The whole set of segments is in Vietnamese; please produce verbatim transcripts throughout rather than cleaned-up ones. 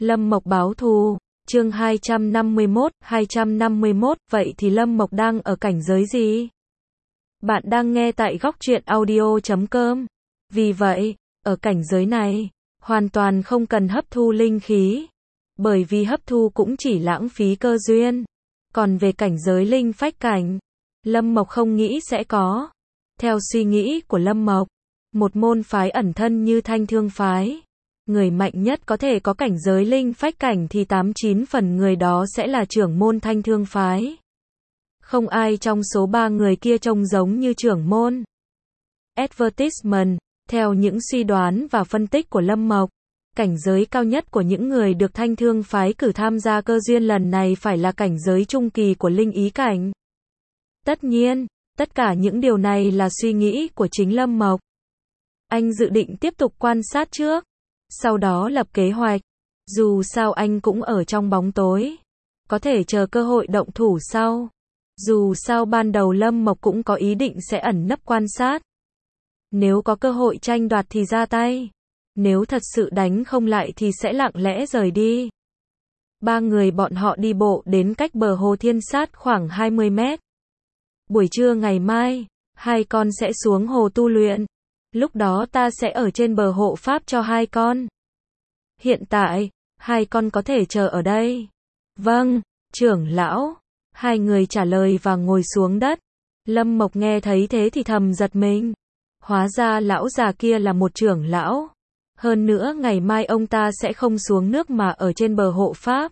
Lâm Mộc báo thù, chương hai trăm năm mươi mốt, hai trăm năm mươi mốt, vậy thì Lâm Mộc đang ở cảnh giới gì? Bạn đang nghe tại góc truyện audio chấm com. Vì vậy, ở cảnh giới này, hoàn toàn không cần hấp thu linh khí, bởi vì hấp thu cũng chỉ lãng phí cơ duyên. Còn về cảnh giới linh phách cảnh, Lâm Mộc không nghĩ sẽ có. Theo suy nghĩ của Lâm Mộc, một môn phái ẩn thân như Thanh Thương phái, người mạnh nhất có thể có cảnh giới linh phách cảnh thì tám chín phần người đó sẽ là trưởng môn Thanh Thương phái. Không ai trong số ba người kia trông giống như trưởng môn. Advertisement, theo những suy đoán và phân tích của Lâm Mộc, cảnh giới cao nhất của những người được Thanh Thương phái cử tham gia cơ duyên lần này phải là cảnh giới trung kỳ của linh ý cảnh. Tất nhiên, tất cả những điều này là suy nghĩ của chính Lâm Mộc. Anh dự định tiếp tục quan sát trước, sau đó lập kế hoạch. Dù sao anh cũng ở trong bóng tối, có thể chờ cơ hội động thủ sau. Dù sao ban đầu Lâm Mộc cũng có ý định sẽ ẩn nấp quan sát. Nếu có cơ hội tranh đoạt thì ra tay. Nếu thật sự đánh không lại thì sẽ lặng lẽ rời đi. Ba người bọn họ đi bộ đến cách bờ hồ Thiên Sát khoảng hai mươi mét. Buổi trưa ngày mai, hai con sẽ xuống hồ tu luyện. Lúc đó ta sẽ ở trên bờ hộ pháp cho hai con. Hiện tại, hai con có thể chờ ở đây. Vâng, trưởng lão. Hai người trả lời và ngồi xuống đất. Lâm Mộc nghe thấy thế thì thầm giật mình. Hóa ra lão già kia là một trưởng lão. Hơn nữa ngày mai ông ta sẽ không xuống nước mà ở trên bờ hộ pháp.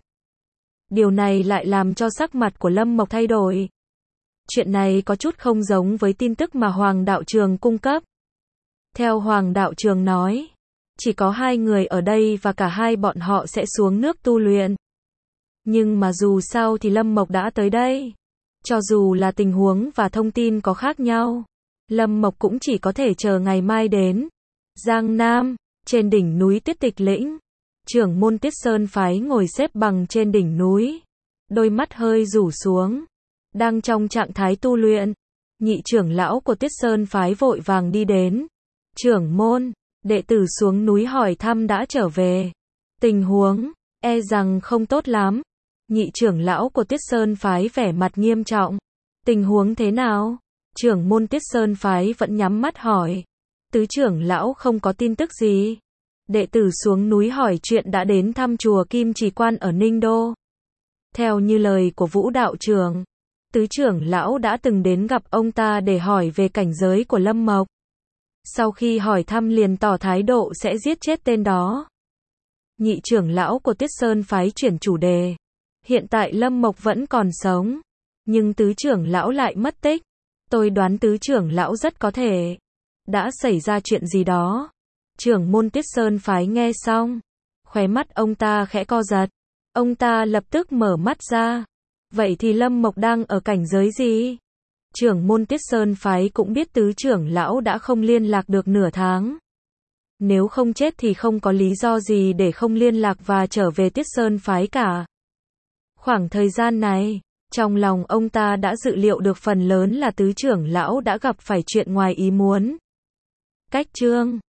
Điều này lại làm cho sắc mặt của Lâm Mộc thay đổi. Chuyện này có chút không giống với tin tức mà Hoàng Đạo Trường cung cấp. Theo Hoàng Đạo Trường nói, chỉ có hai người ở đây và cả hai bọn họ sẽ xuống nước tu luyện. Nhưng mà dù sao thì Lâm Mộc đã tới đây. Cho dù là tình huống và thông tin có khác nhau, Lâm Mộc cũng chỉ có thể chờ ngày mai đến. Giang Nam, trên đỉnh núi Tiết Tịch Lĩnh, trưởng môn Tiết Sơn phái ngồi xếp bằng trên đỉnh núi, đôi mắt hơi rủ xuống, đang trong trạng thái tu luyện. Nhị trưởng lão của Tiết Sơn phái vội vàng đi đến. Trưởng môn, đệ tử xuống núi hỏi thăm đã trở về. Tình huống, e rằng không tốt lắm. Nhị trưởng lão của Tiết Sơn phái vẻ mặt nghiêm trọng. Tình huống thế nào? Trưởng môn Tiết Sơn phái vẫn nhắm mắt hỏi. Tứ trưởng lão không có tin tức gì. Đệ tử xuống núi hỏi chuyện đã đến thăm chùa Kim Trì Quan ở Ninh Đô. Theo như lời của Vũ đạo trưởng, tứ trưởng lão đã từng đến gặp ông ta để hỏi về cảnh giới của Lâm Mộc. Sau khi hỏi thăm liền tỏ thái độ sẽ giết chết tên đó. Nhị trưởng lão của Tiết Sơn phái chuyển chủ đề. Hiện tại Lâm Mộc vẫn còn sống, nhưng tứ trưởng lão lại mất tích. Tôi đoán tứ trưởng lão rất có thể đã xảy ra chuyện gì đó. Trưởng môn Tiết Sơn phái nghe xong, khóe mắt ông ta khẽ co giật. Ông ta lập tức mở mắt ra. Vậy thì Lâm Mộc đang ở cảnh giới gì? Trưởng môn Tiết Sơn phái cũng biết tứ trưởng lão đã không liên lạc được nửa tháng. Nếu không chết thì không có lý do gì để không liên lạc và trở về Tiết Sơn phái cả. Khoảng thời gian này, trong lòng ông ta đã dự liệu được phần lớn là tứ trưởng lão đã gặp phải chuyện ngoài ý muốn. Cách chương